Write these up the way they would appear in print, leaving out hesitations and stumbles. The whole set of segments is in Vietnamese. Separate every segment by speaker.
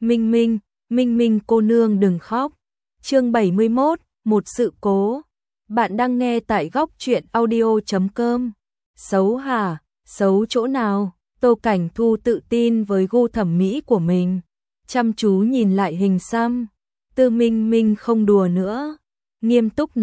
Speaker 1: Minh Minh, Minh Minh cô nương đừng khóc. Chương 71, một sự cố. Bạn đang nghe tại góc truyện audio.com. Xấu hả? Xấu chỗ nào? Tô Cảnh Thu tự tin với gu thẩm mỹ của mình, chăm chú nhìn lại hình xăm. Tư Minh Minh không đùa nữa, nghiêm túc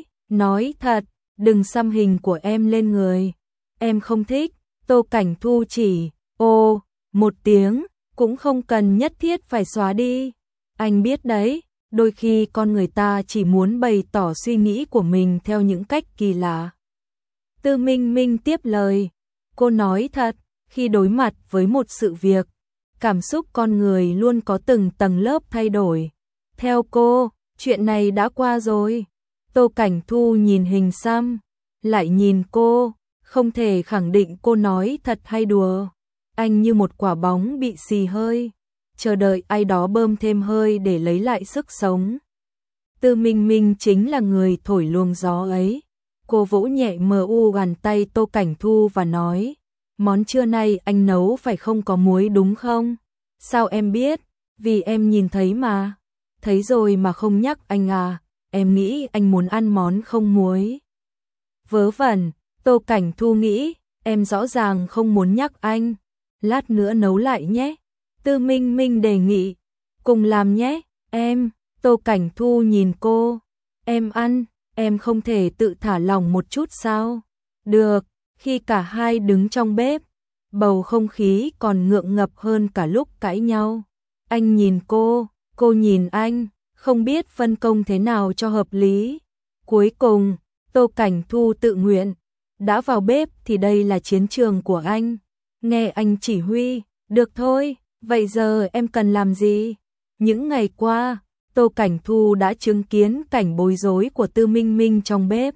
Speaker 1: nói thật, đừng xăm hình của em lên người. Em không thích. Tô Cảnh Thu chỉ ô một tiếng, cũng không cần nhất thiết phải xóa đi. Anh biết đấy, đôi khi con người ta chỉ muốn bày tỏ suy nghĩ của mình theo những cách kỳ lạ. Tư Minh Minh tiếp lời, cô nói thật, khi đối mặt với một sự việc, cảm xúc con người luôn có từng tầng lớp thay đổi. Theo cô, chuyện này đã qua rồi. Tô Cảnh Thu nhìn hình xăm, lại nhìn cô, không thể khẳng định cô nói thật hay đùa. Anh như một quả bóng bị xì hơi, chờ đợi ai đó bơm thêm hơi để lấy lại sức sống. Tư Minh Minh chính là người thổi luồng gió ấy. Cô vỗ nhẹ bàn tay Tô Cảnh Thu và nói, món trưa nay anh nấu phải không có muối đúng không? Sao em biết? Vì em nhìn thấy mà. Thấy rồi mà không nhắc anh à, em nghĩ anh muốn ăn món không muối. Vớ vẩn, Tô Cảnh Thu nghĩ, em rõ ràng không muốn nhắc anh. Lát nữa nấu lại nhé. Tư Minh Minh đề nghị, cùng làm nhé, em. Tô Cảnh Thu nhìn cô, em ăn, em không thể tự thả lỏng một chút sao? Được. Khi cả hai đứng trong bếp, bầu không khí còn ngượng ngập hơn cả lúc cãi nhau. Anh nhìn cô nhìn anh, không biết phân công thế nào cho hợp lý. Cuối cùng, Tô Cảnh Thu tự nguyện, đã vào bếp thì đây là chiến trường của anh. Nghe anh chỉ huy, được thôi, vậy giờ em cần làm gì? Những ngày qua, Tô Cảnh Thu đã chứng kiến cảnh bối rối của Tư Minh Minh trong bếp.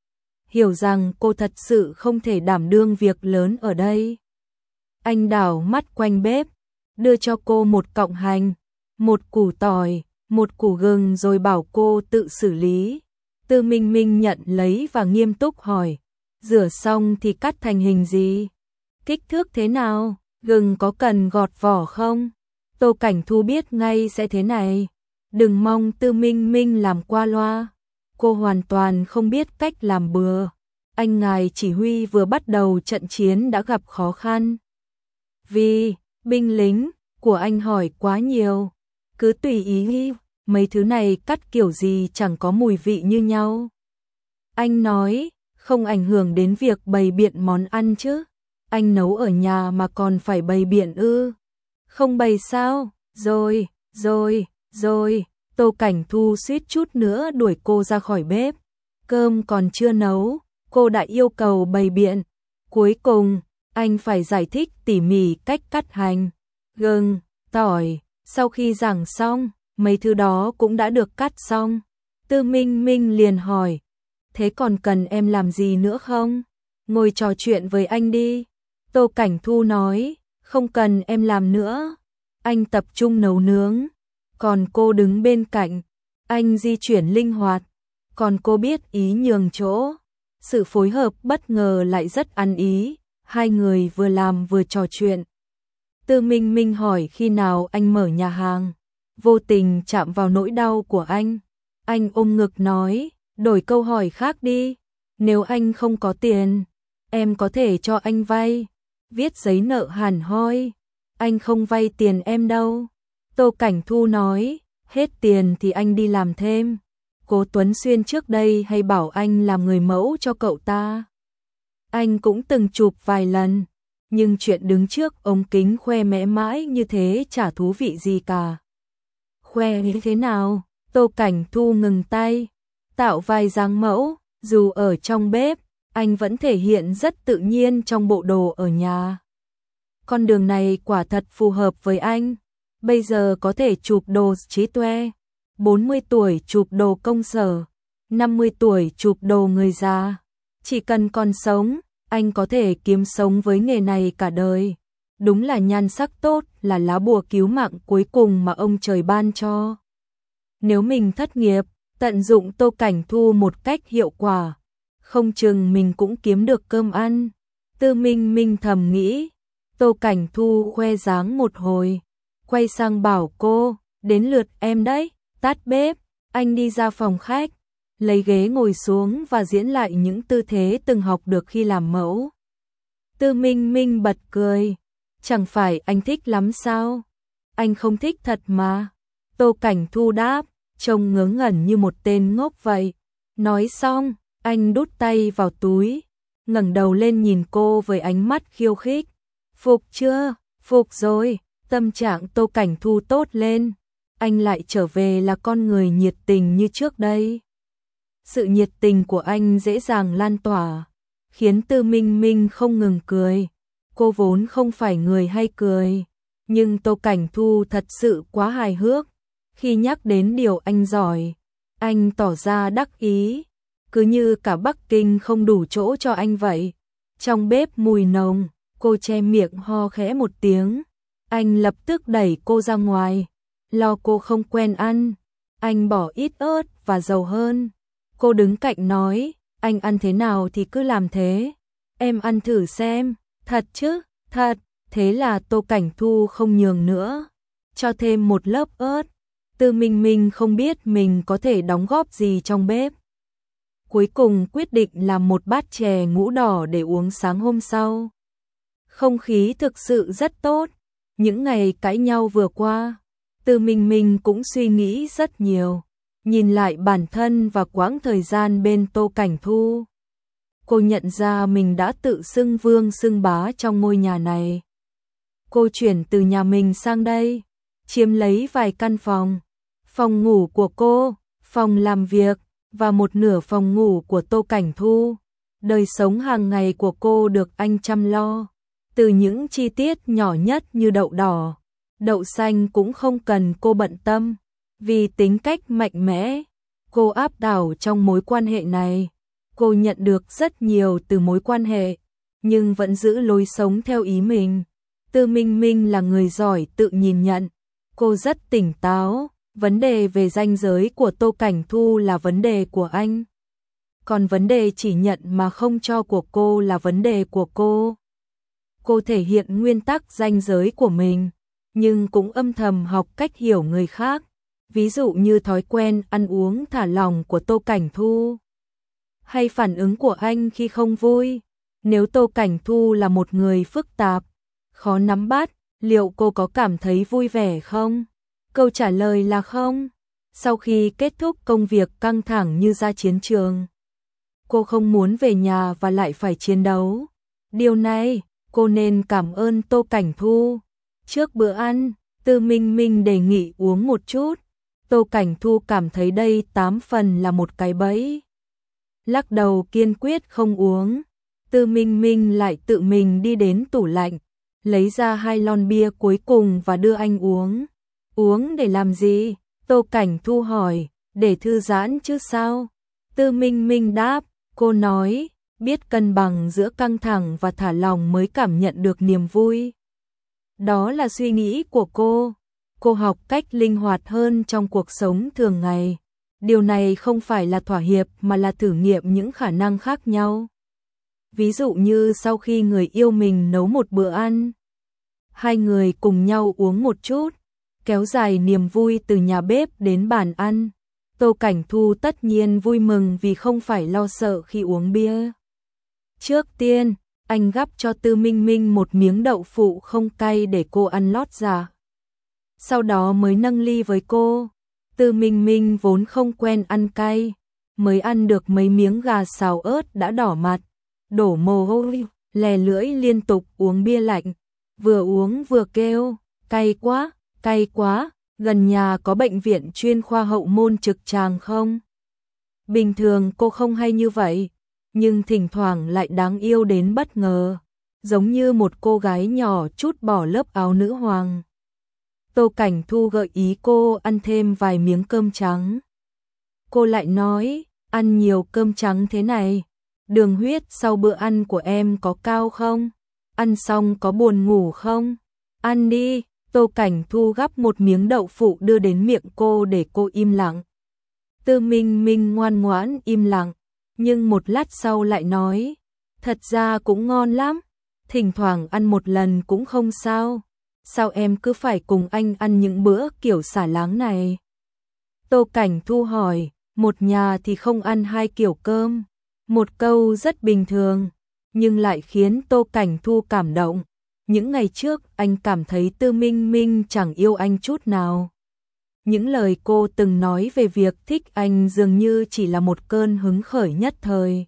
Speaker 1: Hiểu rằng cô thật sự không thể đảm đương việc lớn ở đây. Anh đảo mắt quanh bếp, đưa cho cô một cọng hành, một củ tỏi, một củ gừng rồi bảo cô tự xử lý. Tư Minh Minh nhận lấy và nghiêm túc hỏi, rửa xong thì cắt thành hình gì? Kích thước thế nào? Gừng có cần gọt vỏ không? Tô Cảnh Thu biết ngay sẽ thế này. Đừng mong Tư Minh Minh làm qua loa. Cô hoàn toàn không biết cách làm bừa. Anh ngài chỉ huy vừa bắt đầu trận chiến đã gặp khó khăn. Vì binh lính của anh hỏi quá nhiều. Cứ tùy ý nghĩ, mấy thứ này cắt kiểu gì chẳng có mùi vị như nhau. Anh nói, không ảnh hưởng đến việc bày biện món ăn chứ. Anh nấu ở nhà mà còn phải bày biện ư? Không bày sao? Rồi. Tô Cảnh Thu suýt chút nữa đuổi cô ra khỏi bếp. Cơm còn chưa nấu, cô đã yêu cầu bày biện. Cuối cùng, anh phải giải thích tỉ mỉ cách cắt hành, gừng, tỏi. Sau khi giảng xong, mấy thứ đó cũng đã được cắt xong. Tư Minh Minh liền hỏi, thế còn cần em làm gì nữa không? Ngồi trò chuyện với anh đi. Tô Cảnh Thu nói, không cần em làm nữa. Anh tập trung nấu nướng. Còn cô đứng bên cạnh, anh di chuyển linh hoạt, còn cô biết ý nhường chỗ. Sự phối hợp bất ngờ lại rất ăn ý, hai người vừa làm vừa trò chuyện. Tư Minh Minh hỏi khi nào anh mở nhà hàng, vô tình chạm vào nỗi đau của anh. Anh ôm ngực nói, đổi câu hỏi khác đi, nếu anh không có tiền, em có thể cho anh vay, viết giấy nợ hẳn hoi. Anh không vay tiền em đâu. Tô Cảnh Thu nói, hết tiền thì anh đi làm thêm. Cố Tuấn Xuyên trước đây hay bảo anh làm người mẫu cho cậu ta. Anh cũng từng chụp vài lần, nhưng chuyện đứng trước ống kính khoe mẽ mãi như thế chả thú vị gì cả. Khoe như thế nào? Tô Cảnh Thu ngừng tay, tạo vài dáng mẫu, dù ở trong bếp, anh vẫn thể hiện rất tự nhiên trong bộ đồ ở nhà. Con đường này quả thật phù hợp với anh. Bây giờ có thể chụp đồ trí tuệ, 40 tuổi chụp đồ công sở, 50 tuổi chụp đồ người già. Chỉ cần còn sống, anh có thể kiếm sống với nghề này cả đời. Đúng là nhan sắc tốt là lá bùa cứu mạng cuối cùng mà ông trời ban cho. Nếu mình thất nghiệp, tận dụng Tô Cảnh Thu một cách hiệu quả, không chừng mình cũng kiếm được cơm ăn. Tư Minh Minh thầm nghĩ. Tô Cảnh Thu khoe dáng một hồi, quay sang bảo cô, đến lượt em đấy, tắt bếp. Anh đi ra phòng khách, lấy ghế ngồi xuống và diễn lại những tư thế từng học được khi làm mẫu. Tư Minh Minh bật cười, chẳng phải anh thích lắm sao? Anh không thích thật mà. Tô Cảnh Thu đáp, trông ngớ ngẩn như một tên ngốc vậy. Nói xong, anh đút tay vào túi, ngẩng đầu lên nhìn cô với ánh mắt khiêu khích. Phục chưa? Phục rồi. Tâm trạng Tô Cảnh Thu tốt lên. Anh lại trở về là con người nhiệt tình như trước đây. Sự nhiệt tình của anh dễ dàng lan tỏa, khiến Tư Minh Minh không ngừng cười. Cô vốn không phải người hay cười, nhưng Tô Cảnh Thu thật sự quá hài hước. Khi nhắc đến điều anh giỏi, anh tỏ ra đắc ý, cứ như cả Bắc Kinh không đủ chỗ cho anh vậy. Trong bếp mùi nồng, cô che miệng ho khẽ một tiếng. Anh lập tức đẩy cô ra ngoài, lo cô không quen ăn. Anh bỏ ít ớt và dầu hơn. Cô đứng cạnh nói, anh ăn thế nào thì cứ làm thế. Em ăn thử xem. Thật chứ? Thật. Thế là Tô Cảnh Thu không nhường nữa, cho thêm một lớp ớt. Tư Minh Minh không biết mình có thể đóng góp gì trong bếp. Cuối cùng quyết định làm một bát chè ngũ đỏ để uống sáng hôm sau. Không khí thực sự rất tốt. Những ngày cãi nhau vừa qua, Tư Minh Minh cũng suy nghĩ rất nhiều. Nhìn lại bản thân và quãng thời gian bên Tô Cảnh Thu, cô nhận ra mình đã tự xưng vương xưng bá trong ngôi nhà này. Cô chuyển từ nhà mình sang đây, chiếm lấy vài căn phòng. Phòng ngủ của cô, phòng làm việc và một nửa phòng ngủ của Tô Cảnh Thu. Đời sống hàng ngày của cô được anh chăm lo. Từ những chi tiết nhỏ nhất như đậu đỏ, đậu xanh cũng không cần cô bận tâm. Vì tính cách mạnh mẽ, cô áp đảo trong mối quan hệ này. Cô nhận được rất nhiều từ mối quan hệ, nhưng vẫn giữ lối sống theo ý mình. Tư Minh Minh là người giỏi tự nhìn nhận. Cô rất tỉnh táo. Vấn đề về ranh giới của Tô Cảnh Thu là vấn đề của anh. Còn vấn đề chỉ nhận mà không cho của cô là vấn đề của cô. Cô thể hiện nguyên tắc ranh giới của mình, nhưng cũng âm thầm học cách hiểu người khác. Ví dụ như thói quen ăn uống thả lỏng của Tô Cảnh Thu, hay phản ứng của anh khi không vui. Nếu Tô Cảnh Thu là một người phức tạp, khó nắm bắt, liệu cô có cảm thấy vui vẻ không? Câu trả lời là không. Sau khi kết thúc công việc căng thẳng như ra chiến trường, cô không muốn về nhà và lại phải chiến đấu. Điều này, cô nên cảm ơn Tô Cảnh Thu. Trước bữa ăn, Tư Minh Minh đề nghị uống một chút. Tô Cảnh Thu cảm thấy đây 8 phần là một cái bẫy. Lắc đầu kiên quyết không uống. Tư Minh Minh lại tự mình đi đến tủ lạnh, lấy ra 2 lon bia cuối cùng và đưa anh uống. Uống để làm gì? Tô Cảnh Thu hỏi. Để thư giãn chứ sao? Tư Minh Minh đáp. Cô nói, biết cân bằng giữa căng thẳng và thả lỏng mới cảm nhận được niềm vui. Đó là suy nghĩ của cô. Cô học cách linh hoạt hơn trong cuộc sống thường ngày. Điều này không phải là thỏa hiệp mà là thử nghiệm những khả năng khác nhau. Ví dụ như sau khi người yêu mình nấu một bữa ăn, hai người cùng nhau uống một chút, kéo dài niềm vui từ nhà bếp đến bàn ăn. Tô Cảnh Thu tất nhiên vui mừng vì không phải lo sợ khi uống bia. Trước tiên, anh gắp cho Tư Minh Minh một miếng đậu phụ không cay để cô ăn lót dạ. Sau đó mới nâng ly với cô. Tư Minh Minh vốn không quen ăn cay, mới ăn được mấy miếng gà xào ớt đã đỏ mặt, đổ mồ hôi, lè lưỡi liên tục uống bia lạnh. Vừa uống vừa kêu, cay quá, gần nhà có bệnh viện chuyên khoa hậu môn trực tràng không? Bình thường cô không hay như vậy, nhưng thỉnh thoảng lại đáng yêu đến bất ngờ, giống như một cô gái nhỏ trút bỏ lớp áo nữ hoàng. Tô Cảnh Thu gợi ý cô ăn thêm vài miếng cơm trắng. Cô lại nói, ăn nhiều cơm trắng thế này, đường huyết sau bữa ăn của em có cao không? Ăn xong có buồn ngủ không? Ăn đi. Tô Cảnh Thu gắp một miếng đậu phụ đưa đến miệng cô để cô im lặng. Tư Minh Minh ngoan ngoãn im lặng, nhưng một lát sau lại nói, thật ra cũng ngon lắm, thỉnh thoảng ăn một lần cũng không sao. sao em cứ phải cùng anh ăn những bữa kiểu xả láng này? Tô Cảnh Thu hỏi, một nhà thì không ăn hai kiểu cơm. Một câu rất bình thường, nhưng lại khiến Tô Cảnh Thu cảm động. Những ngày trước anh cảm thấy Tư Minh Minh chẳng yêu anh chút nào. Những lời cô từng nói về việc thích anh dường như chỉ là một cơn hứng khởi nhất thời.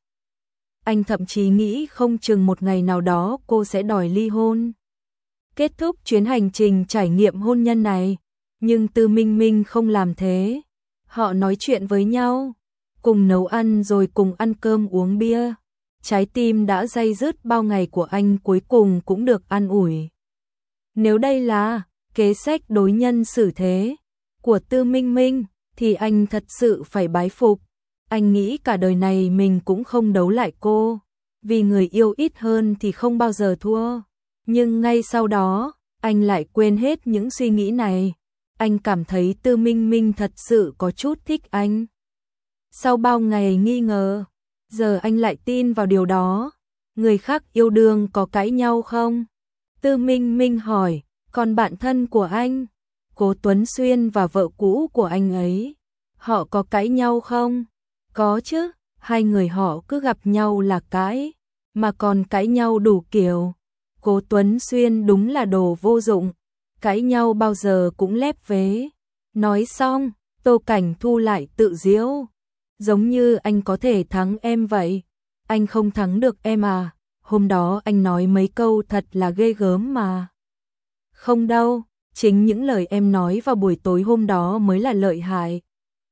Speaker 1: Anh thậm chí nghĩ không chừng một ngày nào đó cô sẽ đòi ly hôn. Kết thúc chuyến hành trình trải nghiệm hôn nhân này, nhưng Tư Minh Minh không làm thế. Họ nói chuyện với nhau, cùng nấu ăn rồi cùng ăn cơm uống bia. Trái tim đã day dứt bao ngày của anh cuối cùng cũng được an ủi. Nếu đây là kế sách đối nhân xử thế của Tư Minh Minh, thì anh thật sự phải bái phục. Anh nghĩ cả đời này mình cũng không đấu lại cô, vì người yêu ít hơn thì không bao giờ thua. Nhưng ngay sau đó, anh lại quên hết những suy nghĩ này. Anh cảm thấy Tư Minh Minh thật sự có chút thích anh. Sau bao ngày nghi ngờ, giờ anh lại tin vào điều đó. Người khác yêu đương có cãi nhau không? Tư Minh Minh hỏi, còn bạn thân của anh, Cố Tuấn Xuyên và vợ cũ của anh ấy, họ có cãi nhau không? Có chứ, hai người họ cứ gặp nhau là cãi, mà còn cãi nhau đủ kiểu. Cố Tuấn Xuyên đúng là đồ vô dụng, cãi nhau bao giờ cũng lép vế. Nói xong, Tô Cảnh Thu lại tự giễu, giống như anh có thể thắng em vậy. Anh không thắng được em à? Hôm đó anh nói mấy câu thật là ghê gớm mà. Không đâu, chính những lời em nói vào buổi tối hôm đó mới là lợi hại.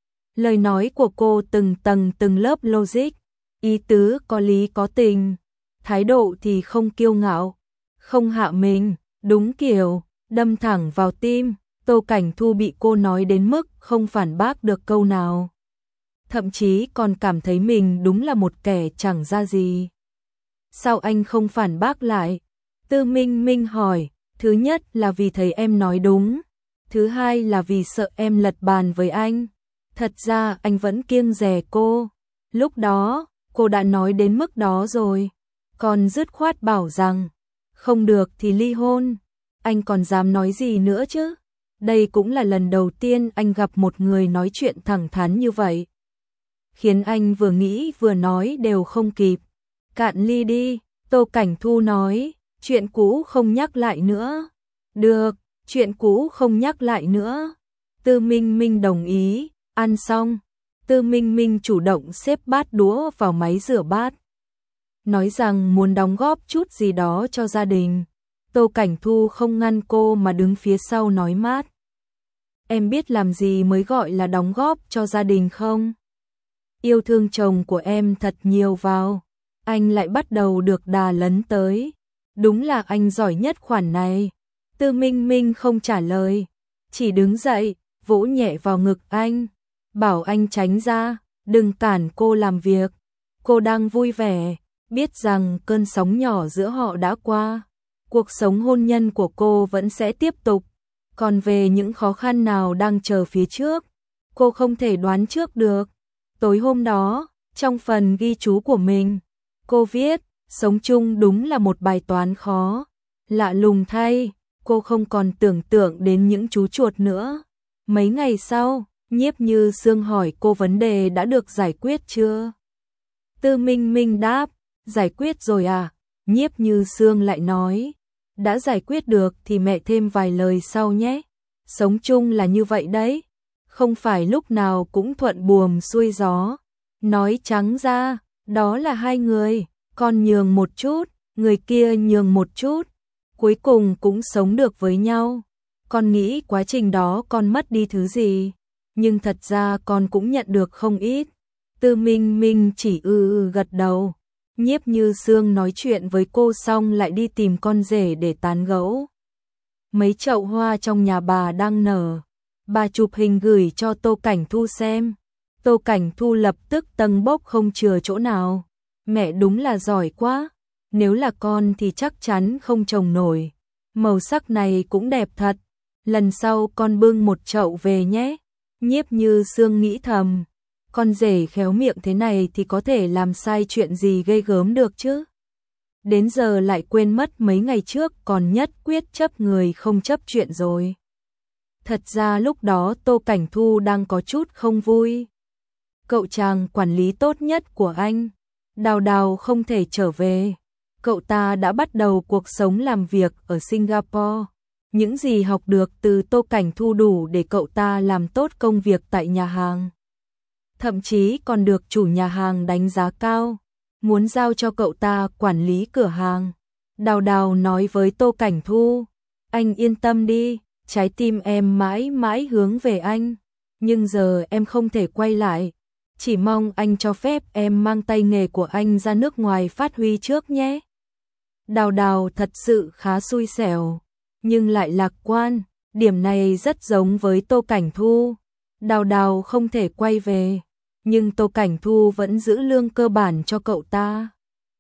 Speaker 1: Lời nói của cô từng tầng từng lớp logic, ý tứ có lý có tình, thái độ thì không kiêu ngạo, không hạ mình, đúng kiểu, đâm thẳng vào tim. Tô Cảnh Thu bị cô nói đến mức không phản bác được câu nào. Thậm chí còn cảm thấy mình đúng là một kẻ chẳng ra gì. Sao anh không phản bác lại? Tư Minh Minh hỏi, thứ nhất là vì thấy em nói đúng, thứ hai là vì sợ em lật bàn với anh. Thật ra anh vẫn kiêng dè cô. Lúc đó, cô đã nói đến mức đó rồi. Còn dứt khoát bảo rằng, không được thì ly hôn. Anh còn dám nói gì nữa chứ? Đây cũng là lần đầu tiên anh gặp một người nói chuyện thẳng thắn như vậy. Khiến anh vừa nghĩ vừa nói đều không kịp. Cạn ly đi, Tô Cảnh Thu nói, chuyện cũ không nhắc lại nữa. Được, chuyện cũ không nhắc lại nữa. Tư Minh Minh đồng ý. Ăn xong, Tư Minh Minh chủ động xếp bát đũa vào máy rửa bát. Nói rằng muốn đóng góp chút gì đó cho gia đình. Tô Cảnh Thu không ngăn cô mà đứng phía sau nói mát. Em biết làm gì mới gọi là đóng góp cho gia đình không? Yêu thương chồng của em thật nhiều vào. Anh lại bắt đầu được đà lấn tới. Đúng là anh giỏi nhất khoản này. Tư Minh Minh không trả lời, chỉ đứng dậy, vỗ nhẹ vào ngực anh. Bảo anh tránh ra, đừng cản cô làm việc. Cô đang vui vẻ, biết rằng cơn sóng nhỏ giữa họ đã qua. Cuộc sống hôn nhân của cô vẫn sẽ tiếp tục. Còn về những khó khăn nào đang chờ phía trước, cô không thể đoán trước được. Tối hôm đó, trong phần ghi chú của mình, cô viết, sống chung đúng là một bài toán khó. Lạ lùng thay, cô không còn tưởng tượng đến những chú chuột nữa. Mấy ngày sau, Nhiếp Như Sương hỏi cô vấn đề đã được giải quyết chưa? Tư Minh Minh đáp, giải quyết rồi à? Nhiếp Như Sương lại nói, đã giải quyết được thì mẹ thêm vài lời sau nhé. Sống chung là như vậy đấy, không phải lúc nào cũng thuận buồm xuôi gió. Nói trắng ra, đó là hai người, con nhường một chút, người kia nhường một chút, cuối cùng cũng sống được với nhau. Con nghĩ quá trình đó con mất đi thứ gì, nhưng thật ra con cũng nhận được không ít. Tư Minh Minh chỉ gật đầu. Nhiếp Như Sương nói chuyện với cô xong lại đi tìm con rể để tán gẫu. Mấy chậu hoa trong nhà bà đang nở, bà chụp hình gửi cho Tô Cảnh Thu xem. Tô Cảnh Thu lập tức tâng bốc không chừa chỗ nào. Mẹ đúng là giỏi quá, nếu là con thì chắc chắn không trồng nổi. Màu sắc này cũng đẹp thật, lần sau con bưng một chậu về nhé. Nhiếp Như Sương nghĩ thầm, con rể khéo miệng thế này thì có thể làm sai chuyện gì ghê gớm được chứ. đến giờ lại quên mất mấy ngày trước còn nhất quyết chấp người không chấp chuyện rồi. Thật ra lúc đó Tô Cảnh Thu đang có chút không vui. Cậu chàng quản lý tốt nhất của anh, Đào Đào không thể trở về. Cậu ta đã bắt đầu cuộc sống làm việc ở Singapore. Những gì học được từ Tô Cảnh Thu đủ để cậu ta làm tốt công việc tại nhà hàng. Thậm chí còn được chủ nhà hàng đánh giá cao, muốn giao cho cậu ta quản lý cửa hàng. Đào Đào nói với Tô Cảnh Thu, anh yên tâm đi, trái tim em mãi mãi hướng về anh, nhưng giờ em không thể quay lại. Chỉ mong anh cho phép em mang tay nghề của anh ra nước ngoài phát huy trước nhé. Đào Đào thật sự khá xui xẻo, nhưng lại lạc quan, điểm này rất giống với Tô Cảnh Thu. Đào Đào không thể quay về, nhưng Tô Cảnh Thu vẫn giữ lương cơ bản cho cậu ta.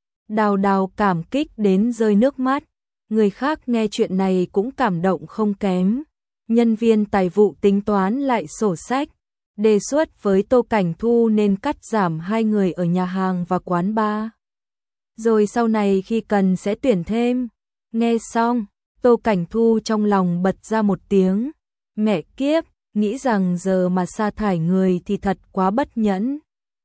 Speaker 1: Đào Đào cảm kích đến rơi nước mắt, người khác nghe chuyện này cũng cảm động không kém. Nhân viên tài vụ tính toán lại sổ sách, đề xuất với Tô Cảnh Thu nên cắt giảm 2 người ở nhà hàng và quán bar. Rồi sau này khi cần sẽ tuyển thêm. Nghe xong, Tô Cảnh Thu trong lòng bật ra một tiếng, mẹ kiếp, nghĩ rằng giờ mà sa thải người thì thật quá bất nhẫn.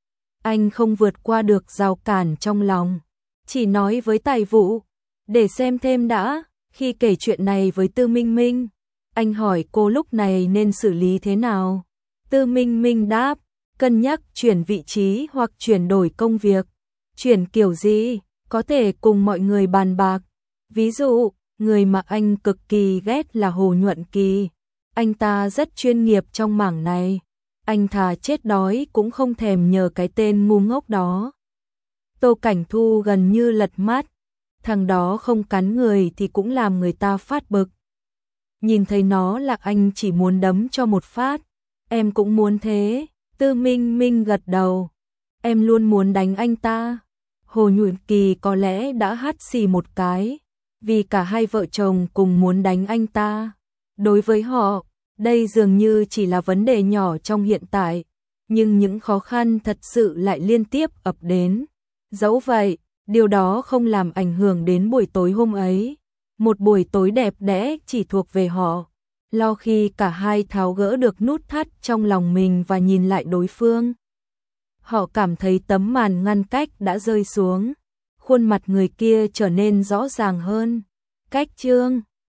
Speaker 1: Anh không vượt qua được rào cản trong lòng, chỉ nói với tài vụ, để xem thêm đã. Khi kể chuyện này với Tư Minh Minh, anh hỏi cô lúc này nên xử lý thế nào. Tư Minh Minh đáp, cân nhắc chuyển vị trí hoặc chuyển đổi công việc. Chuyển kiểu gì, có thể cùng mọi người bàn bạc. Ví dụ, người mà anh cực kỳ ghét là Hồ Nhuận Kỳ. Anh ta rất chuyên nghiệp trong mảng này. Anh thà chết đói cũng không thèm nhờ cái tên ngu ngốc đó. Tô Cảnh Thu gần như lật mắt. Thằng đó không cắn người thì cũng làm người ta phát bực. Nhìn thấy nó là anh chỉ muốn đấm cho một phát. Em cũng muốn thế. Tư Minh Minh gật đầu. Em luôn muốn đánh anh ta. Hồ Nhuận Kỳ có lẽ đã hắt xì một cái, vì cả hai vợ chồng cùng muốn đánh anh ta. Đối với họ, đây dường như chỉ là vấn đề nhỏ trong hiện tại, nhưng những khó khăn thật sự lại liên tiếp ập đến. Dẫu vậy, điều đó không làm ảnh hưởng đến buổi tối hôm ấy. Một buổi tối đẹp đẽ chỉ thuộc về họ. Lo khi cả hai tháo gỡ được nút thắt trong lòng mình và nhìn lại đối phương, họ cảm thấy tấm màn ngăn cách đã rơi xuống. Khuôn mặt người kia trở nên rõ ràng hơn. Cách chương